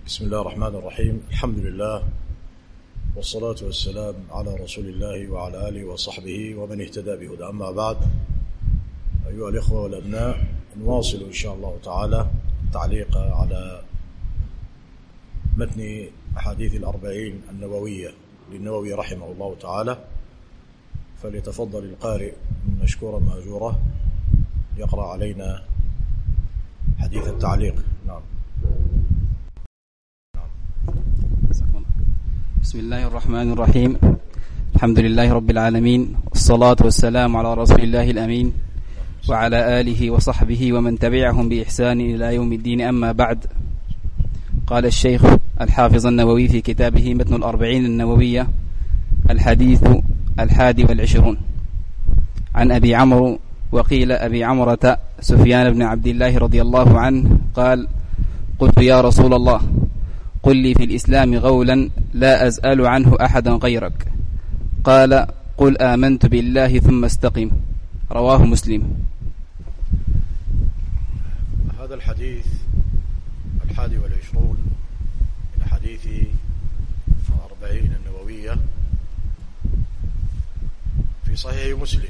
بسم الله الرحمن الرحيم. الحمد لله والصلاة والسلام على رسول الله وعلى آله وصحبه ومن اهتدى بهداه. أما بعد، أيها الإخوة والأبناء، نواصل إن شاء الله تعالى التعليق على متن أحاديث الأربعين النووية للنووي رحمه الله تعالى. فليتفضل القارئ مشكورا مأجورا يقرأ علينا حديث التعليق. نعم. بسم الله الرحمن الرحيم. الحمد لله رب العالمين، والصلاة والسلام على رسول الله الأمين وعلى آله وصحبه ومن تبعهم بإحسان إلى يوم الدين. أما بعد، قال الشيخ الحافظ النووي في كتابه متن الأربعين النووية: الحديث 21 عن أبي عمرو، وقيل أبي عمرة، سفيان بن عبد الله رضي الله عنه قال: قلت يا رسول الله، قل لي في الإسلام قولا لا أسأل عنه أحدا غيرك. قال: قل آمنت بالله ثم استقم. رواه مسلم. هذا الحديث 21 من حديث الأربعين النووية في صحيح مسلم،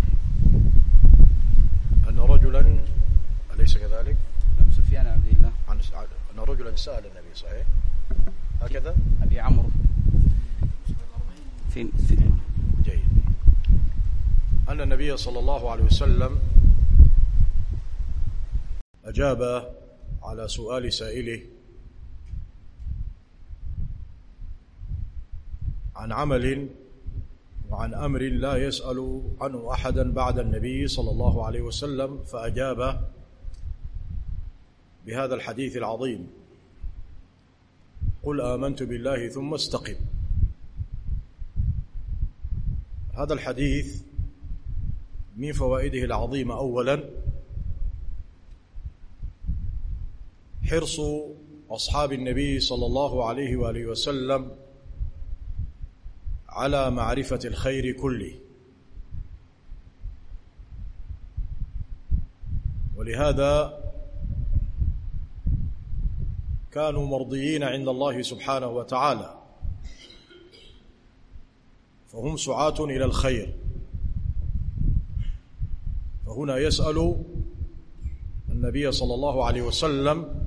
أن رجلا، أليس كذلك؟ سفيان عبد الله، أن رجلا سأل النبي، صحيح هكذا؟ أبي عمرو في جيد. أن النبي صلى الله عليه وسلم أجاب على سؤال سائله عن عمل وعن أمر لا يسأل عنه أحدا بعد النبي صلى الله عليه وسلم، فأجاب بهذا الحديث العظيم: قل آمنت بالله ثم استقم. هذا الحديث من فوائده العظيمة أولا حرص أصحاب النبي صلى الله عليه وآله وسلم على معرفة الخير كله، ولهذا كانوا مرضيين عند الله سبحانه وتعالى، فهم سعاة إلى الخير. فهنا يسأل النبي صلى الله عليه وسلم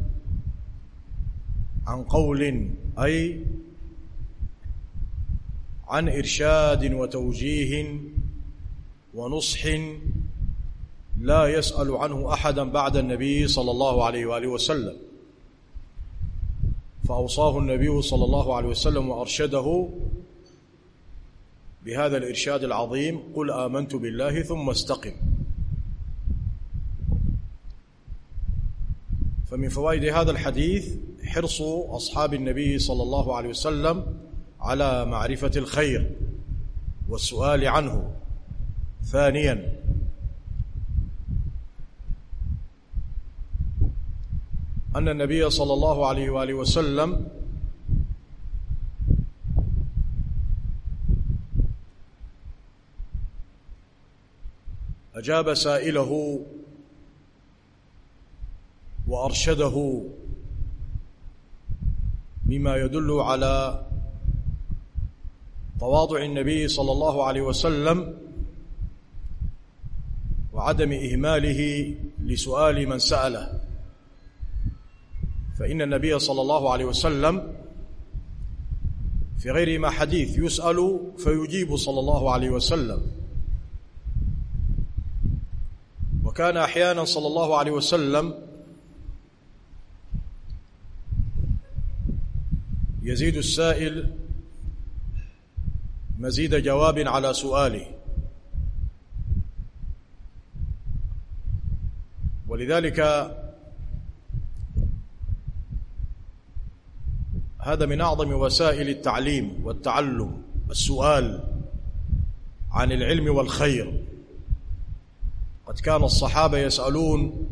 عن قول، أي عن إرشاد وتوجيه ونصح لا يسأل عنه أحدا بعد النبي صلى الله عليه وآله وسلم. فأوصاه النبي صلى الله عليه وسلم وأرشده بهذا الإرشاد العظيم: قل آمنت بالله ثم استقم. فمن فوائد هذا الحديث حرص أصحاب النبي صلى الله عليه وسلم على معرفة الخير والسؤال عنه. ثانيا، أن النبي صلى الله عليه وآله وسلم أجاب سائله وأرشده، مما يدل على تواضع النبي صلى الله عليه وسلم وعدم إهماله لسؤال من سأله. فإن النبي صلى الله عليه وسلم في غير ما حديث يسأل فيجيب صلى الله عليه وسلم. وكان أحيانا صلى الله عليه وسلم يزيد السائل مزيد جواب على سؤاله، ولذلك هذا من أعظم وسائل التعليم والتعلم، السؤال عن العلم والخير. قد كان الصحابة يسألون،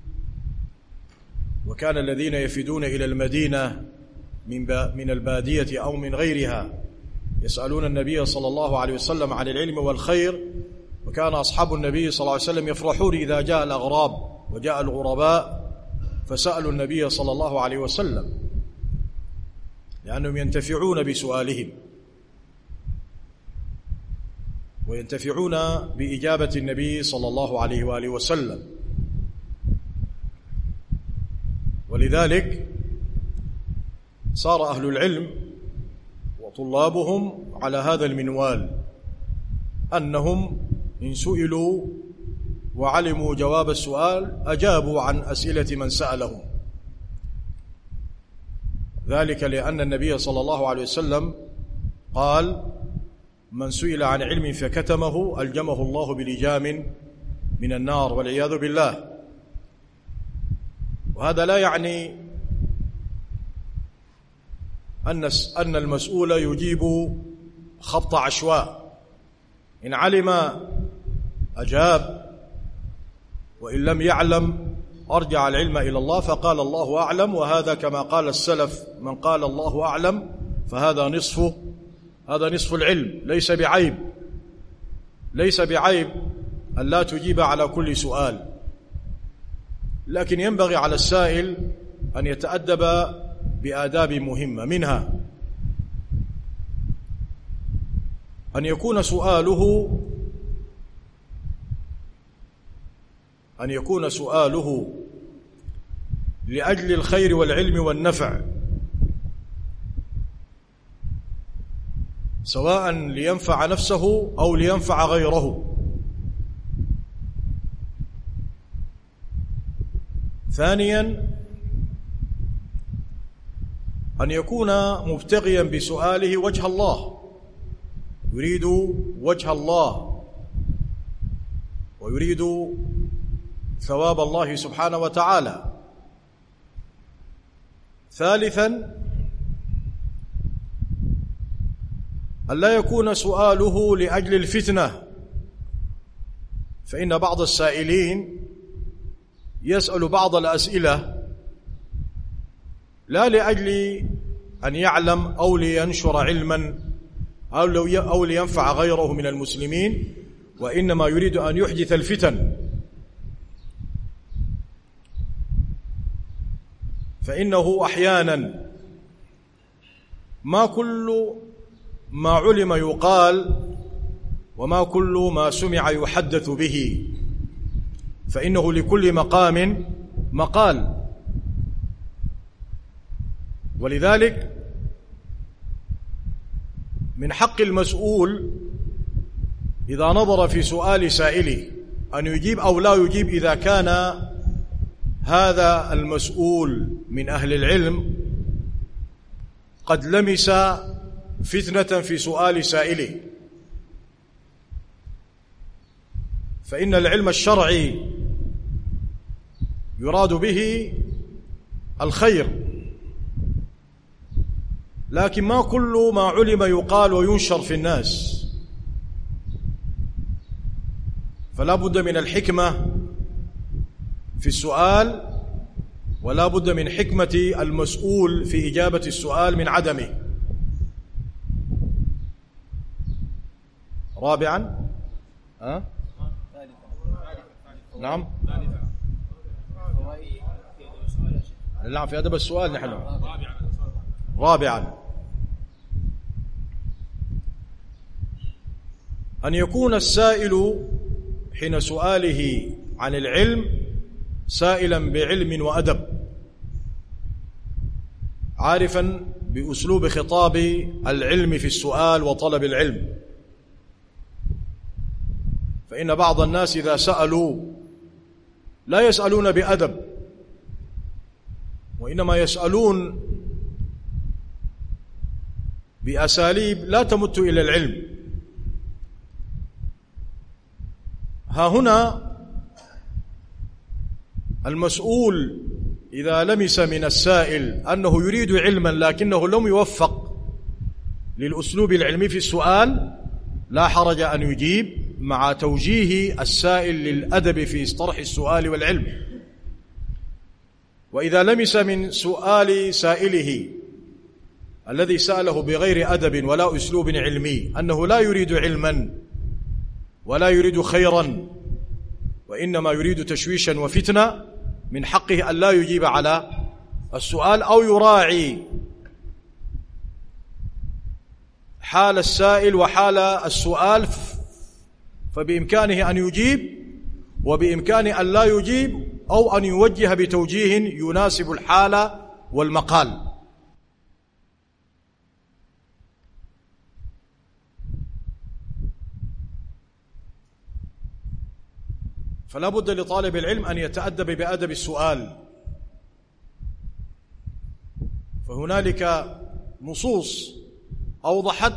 وكان الذين يفدون إلى المدينة من البادية أو من غيرها يسألون النبي صلى الله عليه وسلم عن العلم والخير. وكان أصحاب النبي صلى الله عليه وسلم يفرحون إذا جاء الأغراب وجاء الغرباء فسألوا النبي صلى الله عليه وسلم. لأنهم ينتفعون بسؤالهم وينتفعون بإجابة النبي صلى الله عليه وآله وسلم. ولذلك صار أهل العلم وطلابهم على هذا المنوال، أنهم إن سئلوا وعلموا جواب السؤال أجابوا عن أسئلة من سألهم، ذلك لأن النبي صلى الله عليه وسلم قال: من سئل عن علم فكتمه ألجمه الله بلجام من النار والعياذ بالله. وهذا لا يعني أن المسؤول يجيب خبط عشواء، إن علم أجاب، وإن لم يعلم أرجع العلم إلى الله فقال الله أعلم. وهذا كما قال السلف: من قال الله أعلم فهذا نصف العلم. ليس بعيب أن لا تجيب على كل سؤال، لكن ينبغي على السائل أن يتأدب بآداب مهمة، منها أن يكون سؤاله لأجل الخير والعلم والنفع، سواء لينفع نفسه أو لينفع غيره. ثانيا، أن يكون مبتغيا بسؤاله وجه الله، يريد وجه الله ويريد ثواب الله سبحانه وتعالى. ثالثا، أن لا يكون سؤاله لأجل الفتنة، فإن بعض السائلين يسأل بعض الأسئلة لا لأجل أن يعلم أو لينشر علما أو لينفع غيره من المسلمين، وإنما يريد أن يحدث الفتن. فإنه أحيانا ما كل ما علم يقال وما كل ما سمع يحدث به، فإنه لكل مقام مقال. ولذلك من حق المسؤول إذا نظر في سؤال سائله أن يجيب أو لا يجيب، إذا كان هذا المسؤول من أهل العلم قد لمس فتنة في سؤال سائله. فإن العلم الشرعي يراد به الخير، لكن ما كل ما علم يقال وينشر في الناس، فلا بد من الحكمة في السؤال، ولا بد من حكمة المسؤول في إجابة السؤال من عدمه. رابعا، نعم، نعم، في أدب السؤال نحن. رابعا، أن يكون السائل حين سؤاله عن العلم سائلا بعلم وأدب، عارفا بأسلوب خطاب العلم في السؤال وطلب العلم. فإن بعض الناس إذا سألوا لا يسألون بأدب، وإنما يسألون بأساليب لا تمت إلى العلم. ها هنا المسؤول إذا لمس من السائل أنه يريد علما لكنه لم يوفق للأسلوب العلمي في السؤال، لا حرج أن يجيب مع توجيه السائل للأدب في طرح السؤال والعلم. وإذا لمس من سؤال سائله الذي سأله بغير أدب ولا أسلوب علمي أنه لا يريد علما ولا يريد خيرا وإنما يريد تشويشا وفتنة، من حقه أن لا يجيب على السؤال أو يراعي حال السائل وحال السؤال، فبإمكانه أن يجيب وبإمكانه أن لا يجيب أو أن يوجه بتوجيه يناسب الحال والمقال. فلا بد لطالب العلم أن يتأدب بأدب السؤال. فهنالك نصوص أوضحت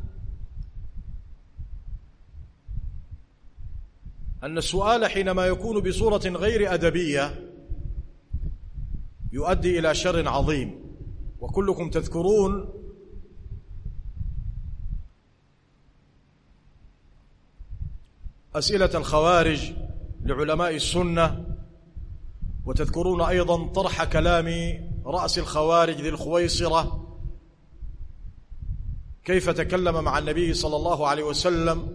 أن السؤال حينما يكون بصورة غير أدبية يؤدي إلى شر عظيم. وكلكم تذكرون أسئلة الخوارج لعلماء السنة، وتذكرون أيضا طرح كلام رأس الخوارج ذي الخويصرة كيف تكلم مع النبي صلى الله عليه وسلم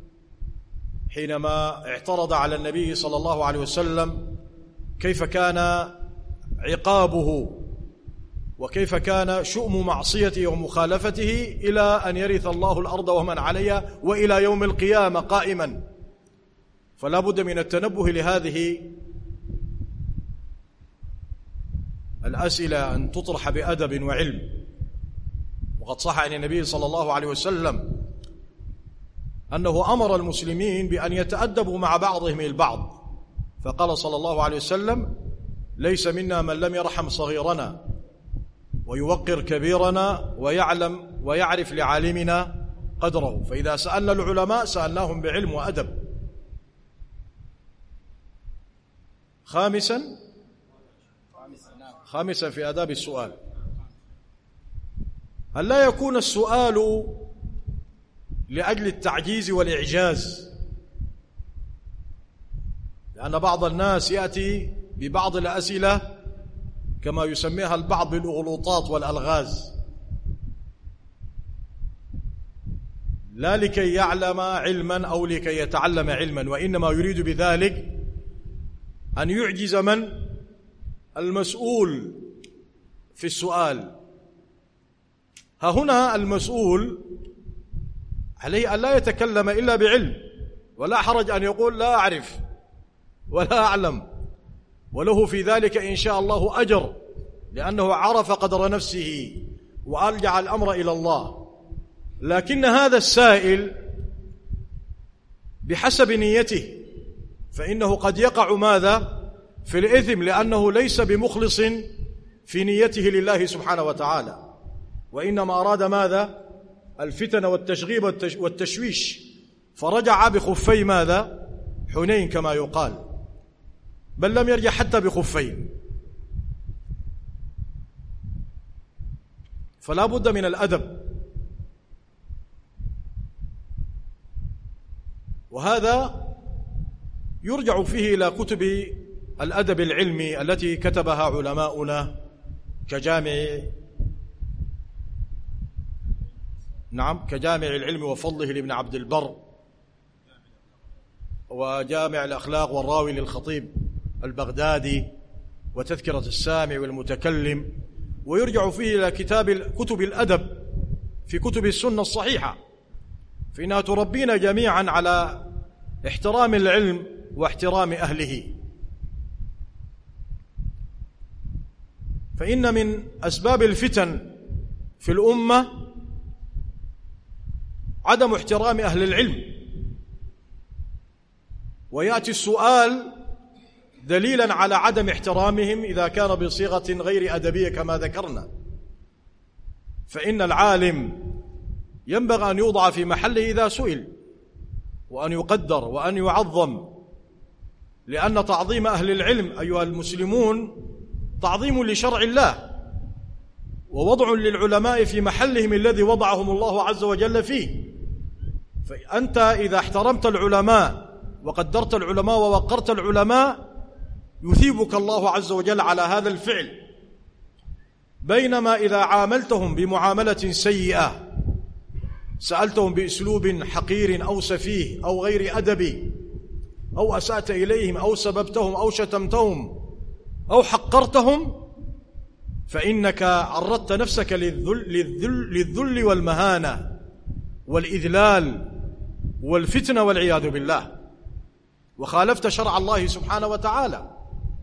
حينما اعترض على النبي صلى الله عليه وسلم، كيف كان عقابه وكيف كان شؤم معصيته ومخالفته إلى أن يرث الله الأرض ومن عليها وإلى يوم القيامة قائما. فلا بد من التنبه لهذه الأسئلة أن تطرح بأدب وعلم. وقد صح عن النبي صلى الله عليه وسلم أنه أمر المسلمين بأن يتأدبوا مع بعضهم البعض، فقال صلى الله عليه وسلم: ليس منا من لم يرحم صغيرنا ويوقر كبيرنا ويعلم ويعرف لعالمنا قدره. فإذا سألنا العلماء سألناهم بعلم وأدب. خامسا في آداب السؤال أن لا يكون السؤال لأجل التعجيز والإعجاز، لأن بعض الناس يأتي ببعض الأسئلة كما يسميها البعض بالأغلوطات والألغاز، لا لكي يعلم علما أو لكي يتعلم علما، وإنما يريد بذلك أن يعجز من؟ المسؤول في السؤال. ها هنا المسؤول عليه أن لا يتكلم إلا بعلم، ولا حرج أن يقول لا أعرف ولا أعلم، وله في ذلك إن شاء الله أجر، لأنه عرف قدر نفسه وأرجع الأمر إلى الله. لكن هذا السائل بحسب نيته فإنه قد يقع ماذا؟ في الإثم، لأنه ليس بمخلص في نيته لله سبحانه وتعالى، وإنما أراد ماذا؟ الفتن والتشغيب والتشويش، فرجع بخفي ماذا؟ حنين كما يقال، بل لم يرجع حتى بخفين. فلا بد من الأدب، وهذا يرجع فيه إلى كتب الأدب العلمي التي كتبها علماؤنا كجامع العلم وفضله لابن عبد البر، وجامع الأخلاق والراوي للخطيب البغدادي، وتذكرة السامع والمتكلم. ويرجع فيه إلى كتب الأدب في كتب السنة الصحيحة، فإنها تربينا جميعا على احترام العلم واحترام أهله. فإن من أسباب الفتن في الأمة عدم احترام أهل العلم، ويأتي السؤال دليلا على عدم احترامهم إذا كان بصيغة غير أدبية كما ذكرنا. فإن العالم ينبغي أن يوضع في محله إذا سئل، وأن يقدر وأن يعظم، لأن تعظيم أهل العلم أيها المسلمون تعظيم لشرع الله، ووضع للعلماء في محلهم الذي وضعهم الله عز وجل فيه. فأنت إذا احترمت العلماء وقدرت العلماء ووقرت العلماء يثيبك الله عز وجل على هذا الفعل. بينما إذا عاملتهم بمعاملة سيئة، سألتهم بأسلوب حقير أو سفيه أو غير أدبي، أو أسأت إليهم أو سببتهم أو شتمتهم أو حقرتهم، فإنك عرضت نفسك للذل والمهانة والإذلال والفتنة والعياذ بالله، وخالفت شرع الله سبحانه وتعالى.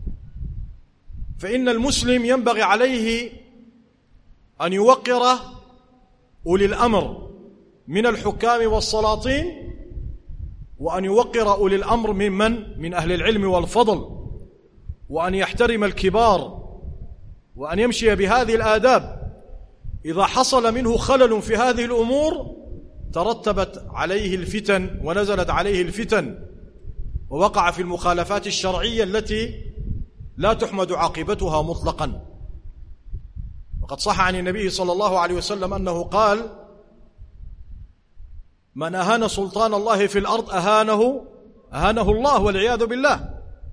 فإن المسلم ينبغي عليه أن يوقر أولي الأمر من الحكام والسلاطين، وأن يوقر أولي الأمر من أهل العلم والفضل، وأن يحترم الكبار، وأن يمشي بهذه الآداب. إذا حصل منه خلل في هذه الأمور ترتبت عليه الفتن ونزلت عليه الفتن، ووقع في المخالفات الشرعية التي لا تحمد عاقبتها مطلقا. وقد صح عن النبي صلى الله عليه وسلم أنه قال: من أهان سلطان الله في الأرض أهانه الله، والعياذ بالله.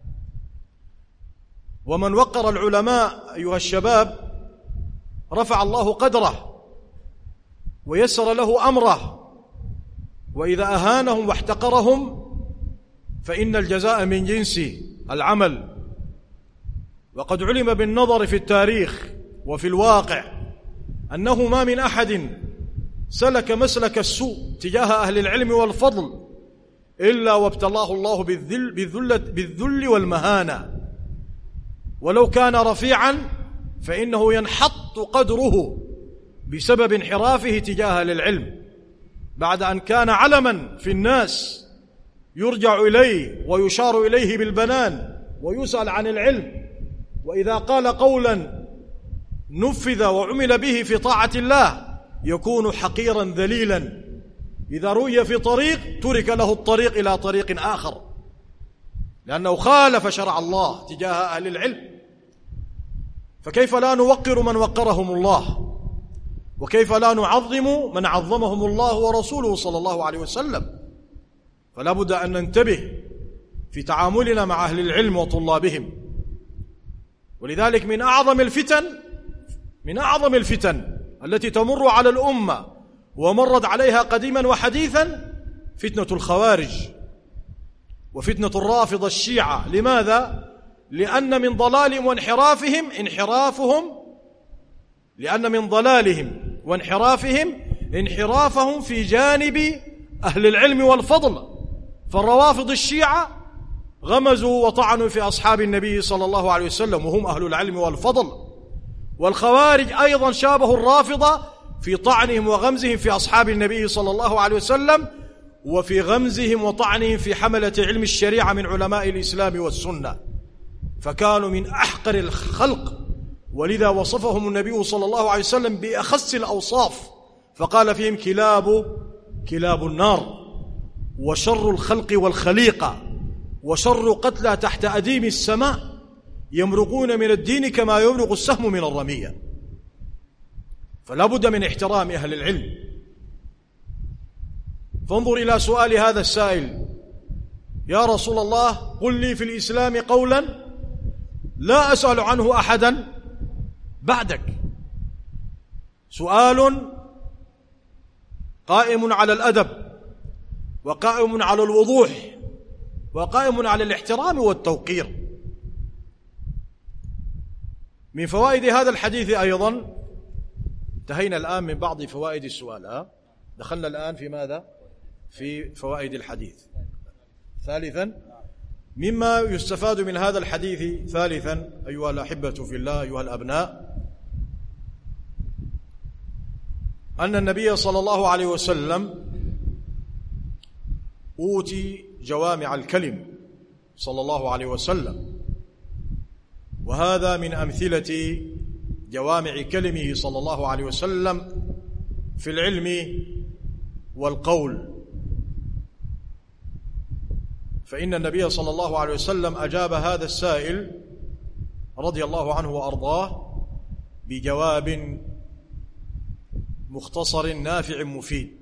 ومن وقر العلماء أيها الشباب رفع الله قدره ويسر له أمره، وإذا أهانهم واحتقرهم فإن الجزاء من جنس العمل. وقد علم بالنظر في التاريخ وفي الواقع أنه ما من أحد سلك مسلك السوء تجاه أهل العلم والفضل إلا وابتلاه الله بالذل والمهانة، ولو كان رفيعا فإنه ينحط قدره بسبب انحرافه تجاه أهل العلم، بعد أن كان علما في الناس يرجع إليه ويشار إليه بالبنان ويسأل عن العلم، وإذا قال قولا نفذ وعمل به في طاعة الله يكون حقيرا ذليلا. إذا رؤي في طريق ترك له الطريق إلى طريق آخر، لأنه خالف شرع الله تجاه أهل العلم. فكيف لا نوقر من وقرهم الله، وكيف لا نعظم من عظمهم الله ورسوله صلى الله عليه وسلم؟ فلا بد أن ننتبه في تعاملنا مع أهل العلم وطلابهم. ولذلك من أعظم الفتن التي تمر على الأمة ومرت عليها قديما وحديثا فتنة الخوارج وفتنة الرافضة الشيعة. لماذا؟ لأن من ضلالهم وانحرافهم انحرافهم في جانب أهل العلم والفضل. فالروافض الشيعة غمزوا وطعنوا في أصحاب النبي صلى الله عليه وسلم وهم أهل العلم والفضل، والخوارج أيضا شابهوا الرافضة في طعنهم وغمزهم في أصحاب النبي صلى الله عليه وسلم، وفي غمزهم وطعنهم في حملة علم الشريعة من علماء الإسلام والسنة، فكانوا من أحقر الخلق. ولذا وصفهم النبي صلى الله عليه وسلم بأخس الأوصاف، فقال فيهم كلاب النار، وشر الخلق والخليقة، وشر قتلى تحت أديم السماء، يمرقون من الدين كما يمرق السهم من الرمية. فلا بد من احترام أهل العلم. فانظر إلى سؤال هذا السائل: يا رسول الله قل لي في الإسلام قولا لا أسأل عنه أحدا بعدك. سؤال قائم على الأدب، وقائم على الوضوح، وقائم على الاحترام والتوقير. من فوائد هذا الحديث أيضا، انتهينا الآن من بعض فوائد السؤال، دخلنا الآن في ماذا؟ في فوائد الحديث. ثالثا، مما يستفاد من هذا الحديث ثالثا أيها الأحبة في الله، أيها الأبناء، أن النبي صلى الله عليه وسلم أوتي جوامع الكلم صلى الله عليه وسلم، وهذا من أمثلة جوامع كلمه صلى الله عليه وسلم في العلم والقول. فإن النبي صلى الله عليه وسلم أجاب هذا السائل رضي الله عنه وأرضاه بجواب مختصر نافع مفيد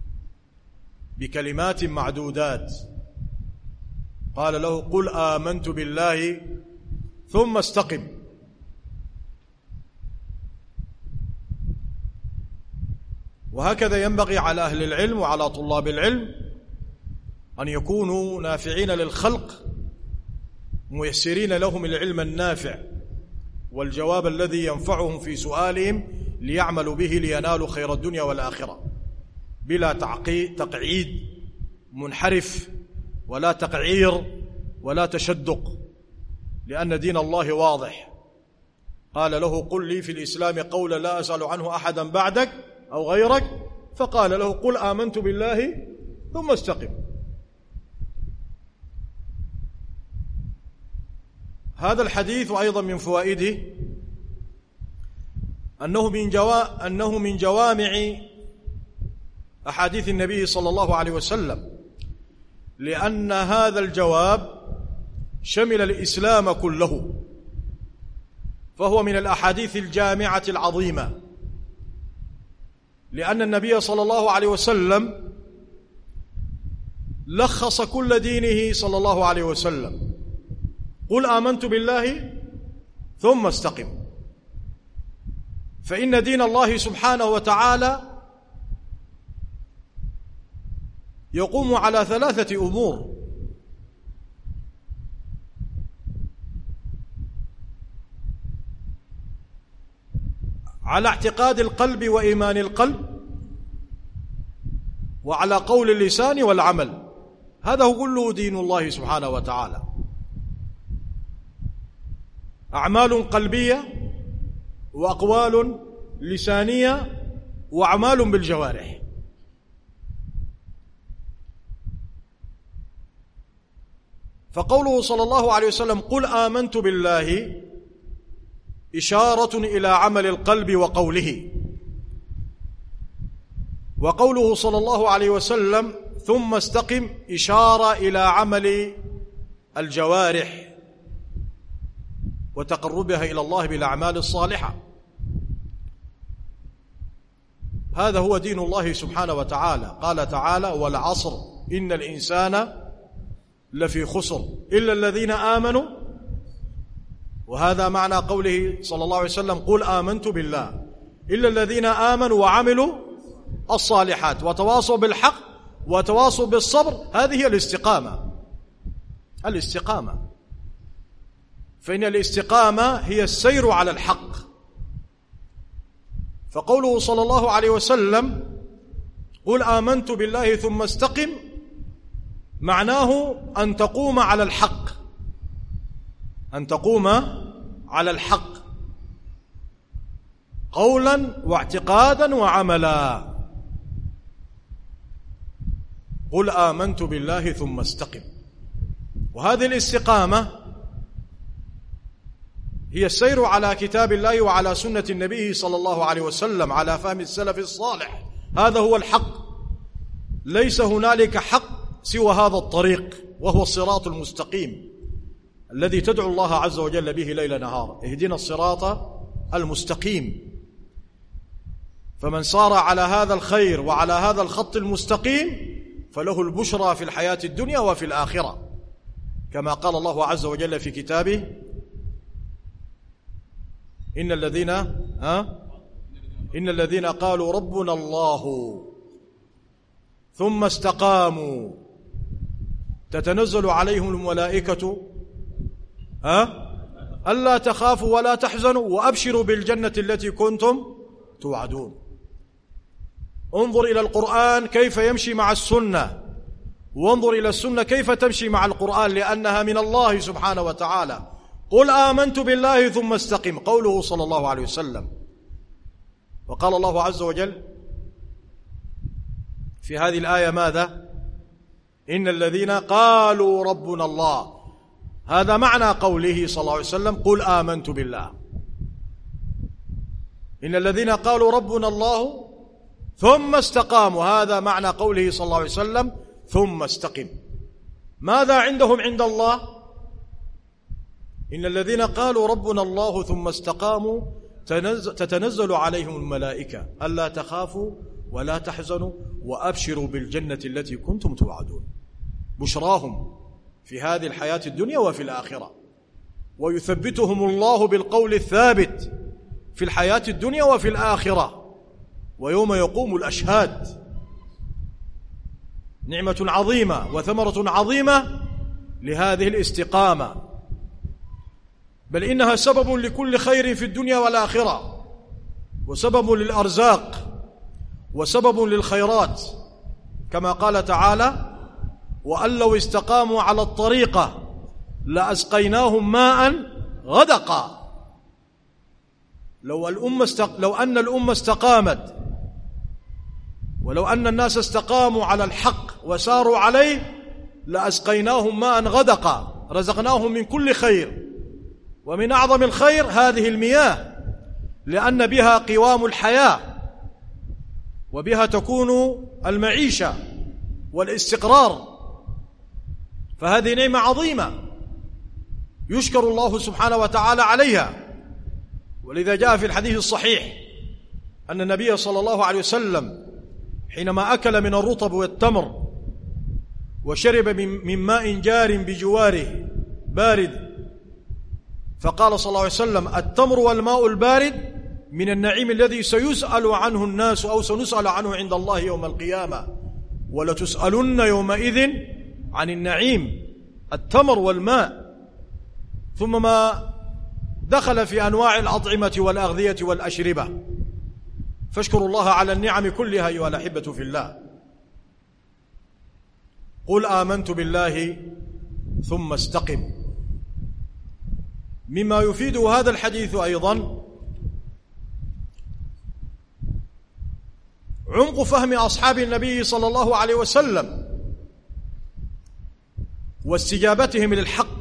بكلمات معدودات. قال له: قل آمنت بالله ثم استقم. وهكذا ينبغي على أهل العلم وعلى طلاب العلم أن يكونوا نافعين للخلق، ميسرين لهم العلم النافع والجواب الذي ينفعهم في سؤالهم ليعملوا به لينالوا خير الدنيا والآخرة، بلا تقعيد منحرف ولا تقعير ولا تشدق، لأن دين الله واضح. قال له: قل لي في الإسلام قولا لا أسأل عنه أحدا بعدك أو غيرك، فقال له: قل آمنت بالله ثم استقم. هذا الحديث أيضا من فوائده أنه من جوامع أحاديث النبي صلى الله عليه وسلم، لأن هذا الجواب شمل الإسلام كله، فهو من الأحاديث الجامعة العظيمة، لأن النبي صلى الله عليه وسلم لخص كل دينه صلى الله عليه وسلم: قل آمنت بالله ثم استقم. فإن دين الله سبحانه وتعالى يقوم على 3 أمور: على اعتقاد القلب وإيمان القلب، وعلى قول اللسان والعمل. هذا هو كله دين الله سبحانه وتعالى: أعمال قلبية وأقوال لسانية وأعمال بالجوارح. فقوله صلى الله عليه وسلم: قل آمنت بالله، إشارة إلى عمل القلب وقوله. وقوله صلى الله عليه وسلم: ثم استقم، إشارة إلى عمل الجوارح وتقربها إلى الله بالأعمال الصالحة. هذا هو دين الله سبحانه وتعالى. قال تعالى: والعصر إن الإنسان لفي خسر إلا الذين آمنوا. وهذا معنى قوله صلى الله عليه وسلم: قل آمنت بالله إلا الذين آمنوا وعملوا الصالحات وتواصوا بالحق وتواصوا بالصبر. هذه هي الاستقامة. فإن الاستقامة هي السير على الحق. فقوله صلى الله عليه وسلم: قل آمنت بالله ثم استقم، معناه أن تقوم على الحق، أن تقوم على الحق قولا واعتقادا وعملا. قل آمنت بالله ثم استقم. وهذه الاستقامة هي السير على كتاب الله وعلى سنة النبي صلى الله عليه وسلم على فهم السلف الصالح. هذا هو الحق، ليس هنالك حق سوى هذا الطريق، وهو الصراط المستقيم الذي تدعو الله عز وجل به ليل نهار: اهدنا الصراط المستقيم. فمن صار على هذا الخير وعلى هذا الخط المستقيم فله البشرى في الحياة الدنيا وفي الآخرة، كما قال الله عز وجل في كتابه: إن الذين قالوا ربنا الله ثم استقاموا تتنزل عليهم الملائكة ألا تخافوا ولا تحزنوا وأبشروا بالجنة التي كنتم توعدون. انظر إلى القرآن كيف يمشي مع السنة، وانظر إلى السنة كيف تمشي مع القرآن، لأنها من الله سبحانه وتعالى. قل آمنت بالله ثم استقم، قوله صلى الله عليه وسلم. وقال الله عز وجل في هذه الآية ماذا؟ إن الذين قالوا ربنا الله. هذا معنى قوله صلى الله عليه وسلم: قل آمنت بالله. إن الذين قالوا ربنا الله ثم استقاموا، هذا معنى قوله صلى الله عليه وسلم: ثم استقم. ماذا عندهم عند الله؟ إن الذين قالوا ربنا الله ثم استقاموا تتنزل عليهم الملائكة ألا تخافوا ولا تحزنوا وأبشروا بالجنة التي كنتم توعدون. بشراهم في هذه الحياة الدنيا وفي الآخرة، ويثبتهم الله بالقول الثابت في الحياة الدنيا وفي الآخرة ويوم يقوم الأشهاد. نعمة عظيمة وثمرة عظيمة لهذه الاستقامة، بل إنها سبب لكل خير في الدنيا والآخرة، وسبب للأرزاق، وسبب للخيرات. كما قال تعالى: وأن لو استقاموا على الطريقة لأسقيناهم ماء غدقا. لو أن الأمة استقامت، ولو أن الناس استقاموا على الحق وساروا عليه لأسقيناهم ماء غدقا، رزقناهم من كل خير، ومن أعظم الخير هذه المياه، لأن بها قوام الحياة، وبها تكون المعيشة والاستقرار، فهذه نعمة عظيمة يشكر الله سبحانه وتعالى عليها. ولذا جاء في الحديث الصحيح أن النبي صلى الله عليه وسلم حينما أكل من الرطب والتمر وشرب من ماء جار بجواره بارد، فقال صلى الله عليه وسلم: التمر والماء البارد من النعيم الذي سيسأل عنه الناس أو سنسأل عنه عند الله يوم القيامة، ولتسألن يومئذ عن النعيم، التمر والماء. ثم ما دخل في أنواع الأطعمة والأغذية والأشربة، فاشكروا الله على النعم كلها أيها الأحبة في الله. قل آمنت بالله ثم استقم. مما يفيده هذا الحديث أيضا عمق فهم أصحاب النبي صلى الله عليه وسلم واستجابتهم للحق،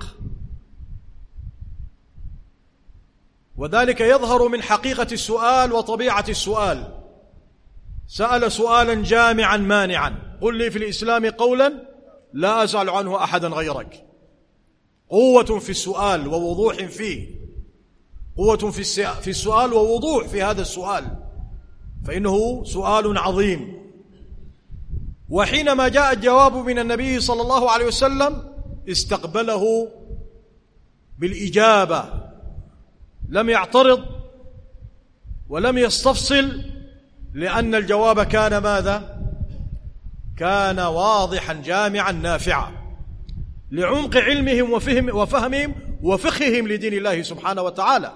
وذلك يظهر من حقيقة السؤال وطبيعة السؤال. سأل سؤالا جامعا مانعا: قل لي في الإسلام قولا لا أسأل عنه أحدا غيرك. قوة في السؤال ووضوح فيه، قوة في السؤال ووضوح في هذا السؤال، فإنه سؤال عظيم. وحينما جاء الجواب من النبي صلى الله عليه وسلم استقبله بالإجابة، لم يعترض ولم يستفصل، لأن الجواب كان ماذا؟ كان واضحا جامعا نافعا لعمق علمهم وفهمهم وفقههم لدين الله سبحانه وتعالى.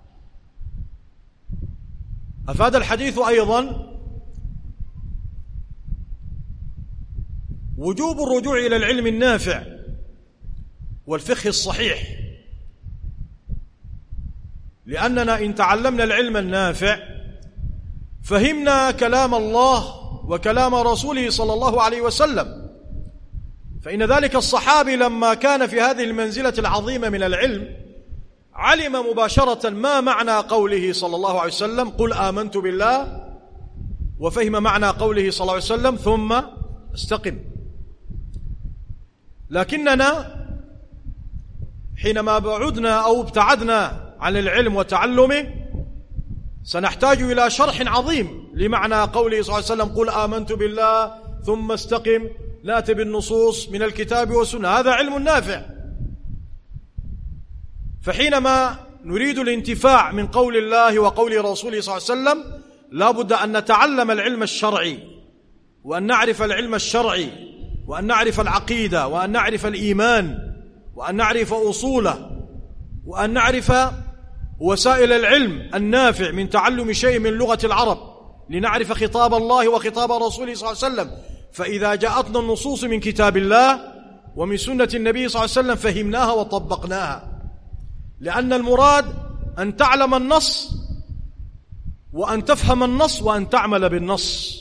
أفاد الحديث أيضا وجوب الرجوع إلى العلم النافع والفقه الصحيح، لأننا إن تعلمنا العلم النافع فهمنا كلام الله وكلام رسوله صلى الله عليه وسلم. فإن ذلك الصحابي لما كان في هذه المنزلة العظيمة من العلم علم مباشرة ما معنى قوله صلى الله عليه وسلم: قل آمنت بالله، وفهم معنى قوله صلى الله عليه وسلم: ثم استقم. لكننا حينما بعدنا أو ابتعدنا عن العلم وتعلمه سنحتاج إلى شرح عظيم لمعنى قوله صلى الله عليه وسلم: قل آمنت بالله ثم استقم، نأتي بالنصوص من الكتاب والسنة، هذا علم نافع. فحينما نريد الانتفاع من قول الله وقول رسوله صلى الله عليه وسلم لا بد أن نتعلم العلم الشرعي، وأن نعرف العلم الشرعي، وأن نعرف العقيدة، وأن نعرف الإيمان، وأن نعرف أصوله، وأن نعرف وسائل العلم النافع من تعلم شيء من لغة العرب، لنعرف خطاب الله وخطاب رسوله صلى الله عليه وسلم. فإذا جاءتنا النصوص من كتاب الله ومن سنة النبي صلى الله عليه وسلم فهمناها وطبقناها، لأن المراد أن تعلم النص وأن تفهم النص وأن تعمل بالنص.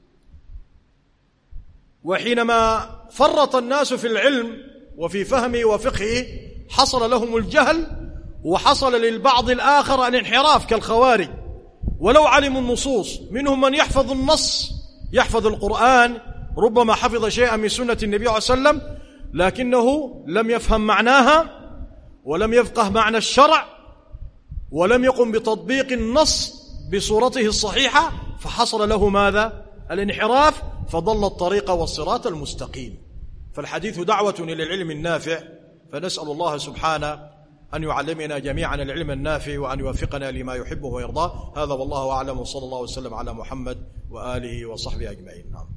وحينما فرط الناس في العلم وفي فهمه وفقهه حصل لهم الجهل، وحصل للبعض الآخر الانحراف كالخوارج. ولو علموا النصوص، منهم من يحفظ النص، يحفظ القرآن، ربما حفظ شيئا من سنة النبي عليه وسلم، لكنه لم يفهم معناها، ولم يفقه معنى الشرع، ولم يقم بتطبيق النص بصورته الصحيحة، فحصل له ماذا؟ الانحراف، فضل الطريق والصراط المستقيم. فالحديث دعوة إلى العلم النافع، فنسأل الله سبحانه أن يعلمنا جميعا العلم النافع، وأن يوفقنا لما يحبه ويرضاه. هذا والله أعلم، وصلى الله وسلم على محمد وآله وصحبه أجمعين.